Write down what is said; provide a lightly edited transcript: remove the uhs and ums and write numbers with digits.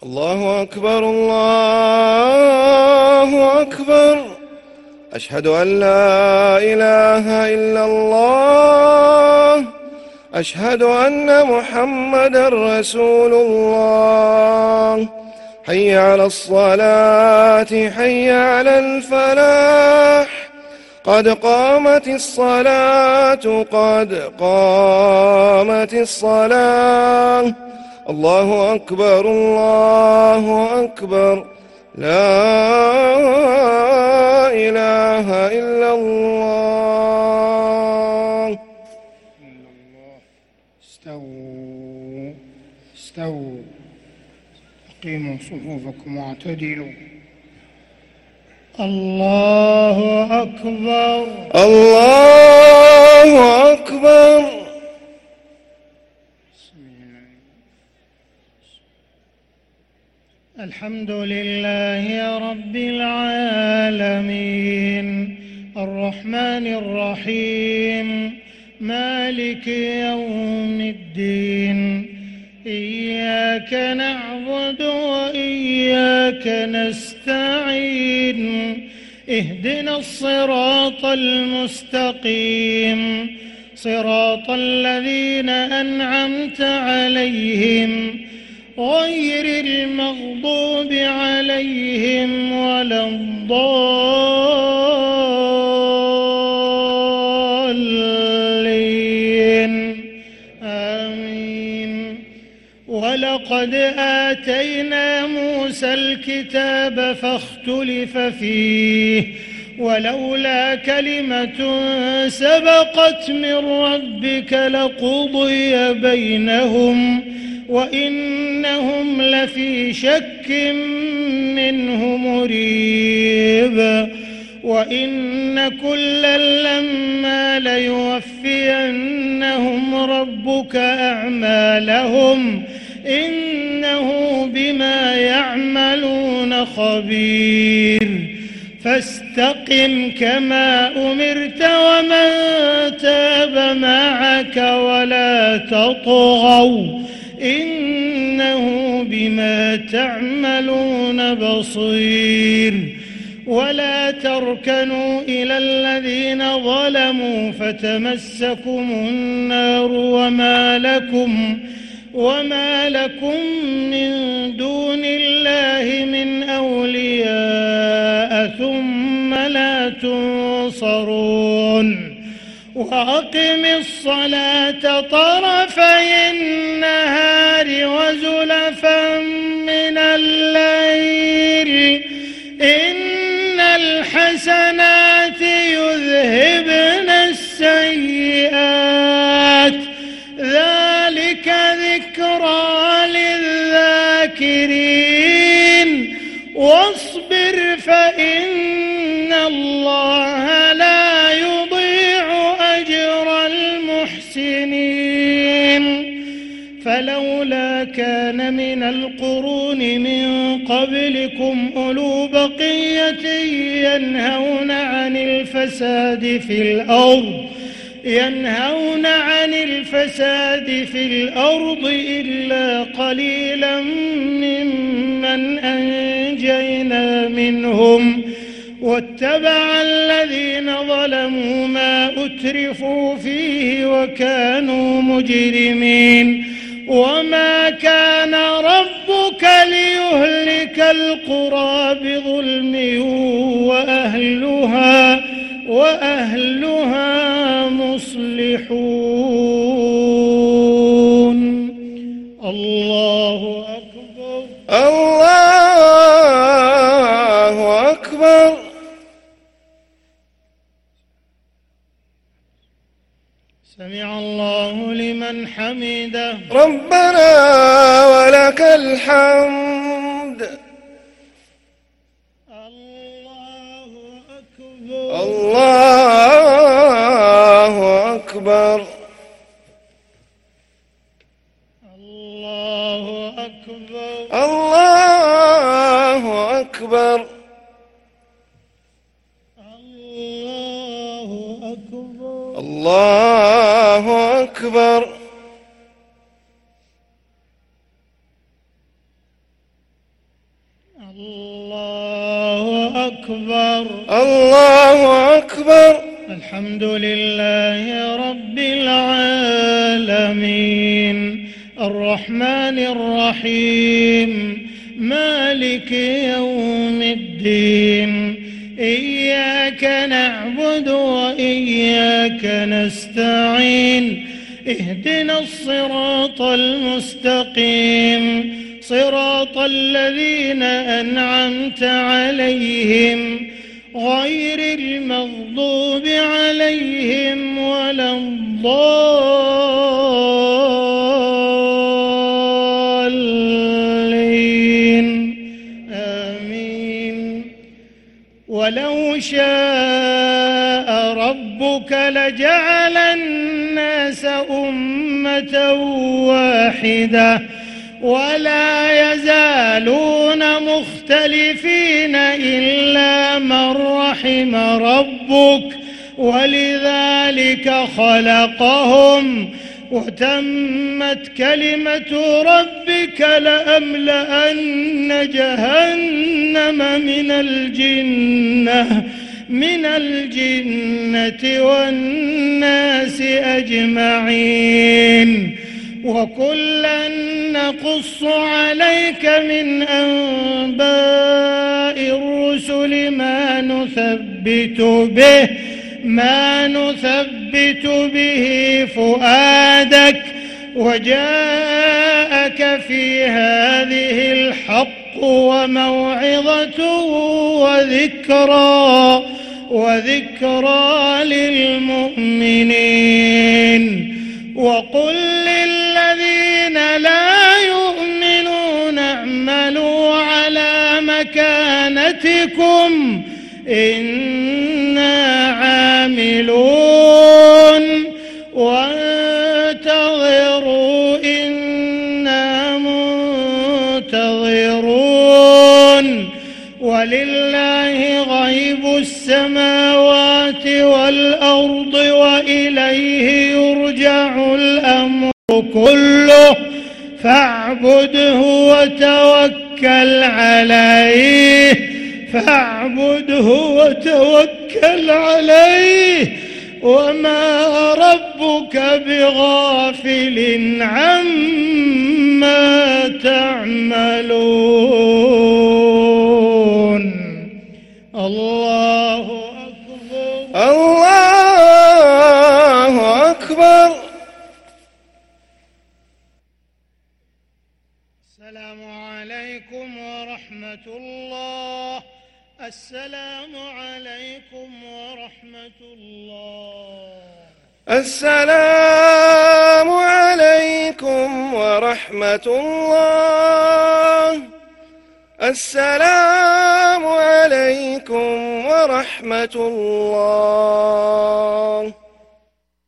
الله أكبر الله أكبر. أشهد أن لا إله إلا الله. أشهد أن محمدا رسول الله. حي على الصلاة حي على الفلاح. قد قامت الصلاة قد قامت الصلاة. الله أكبر الله أكبر. لا إله إلا الله. استووا أقيموا صفوفكم واعتدلوا. الله أكبر الله أكبر. الحمد لله رب العالمين الرحمن الرحيم مالك يوم الدين. إياك نعبد وإياك نستعين. اهدنا الصراط المستقيم صراط الذين أنعمت عليهم غير المغضوب عليهم ولا الضالين. آمين. ولقد آتينا موسى الكتاب فاختلف فيه ولولا كلمة سبقت من ربك لقضي بينهم وإنهم لفي شك منه مريب. وإن كلا لما ليوفينهم ربك أعمالهم إنه بما يعملون خبير. فاستقم كما أمرت ومن تاب معك ولا تطغوا إنه بما تعملون بصير. ولا تركنوا إلى الذين ظلموا فتمسكم النار وما لكم من دون الله من أولياء ثم لا تنصرون. وأقم الصلاة طرفي النهار وزلفا من الليل إن الحسنات يذهبن السيئات ذلك ذكرى للذاكرين. واصبر فإن الله لا يضيع أجر المحسنين. فلولا كان من القرون من قبلكم أولو بقية ينهون عن الفساد في الأرض إلا قليلا ممن أنجينا منهم واتبع الذين ظلموا ما أترفوا فيه وكانوا مجرمين. وما كان ربك ليهلك القرى بظلم وأهلها مصلحون. الله أكبر الله أكبر. سمع الله لمن حمده. ربنا ولك الحمد. الله أكبر الله أكبر. الله أكبر الله أكبر. الله أكبر. الله أكبر. الله أكبر. الله أكبر. الحمد لله رب العالمين الرحمن الرحيم مالك يوم الدين إياك نعبد وإياك نستعين اهدنا الصراط المستقيم صراط الذين أنعمت عليهم غير المغضوب عليهم ولا الضالين آمين. ولو شاء ربك لجعل الناس أمة واحدة ولا يزالون مختلفين إلا من رحم ربك ولذلك خلقهم وتمت كلمة ربك لأملأن جهنم من الجنة والناس أجمعين وكلا نقص عليك من أنباء الرسل ما نثبت به فؤادك وجاءك في هذه الحق وموعظة وذكرى للمؤمنين. وقل للذين لا يؤمنون اعملوا على مكانتكم إنا عاملون وانتظروا إنا منتظرون ولله غيب السماوات والأرض وإليه يرجع الأمر كله فاعبده وتوكل عليه وما ربك بغافل عما تعملون. الله أكبر. الله أكبر. السلام عليكم ورحمة الله. السلام عليكم ورحمة الله. السلام عليكم ورحمة الله. السلام عليكم ورحمة الله.